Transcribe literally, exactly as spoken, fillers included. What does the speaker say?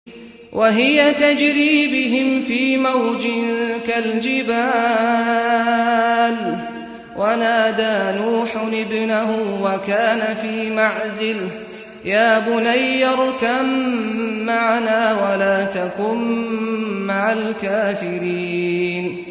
وهي تجري بهم في موج كالجبال ونادى نوح ابنه وكان في معزل يا بني اركب معنا ولا تكن مع الكافرين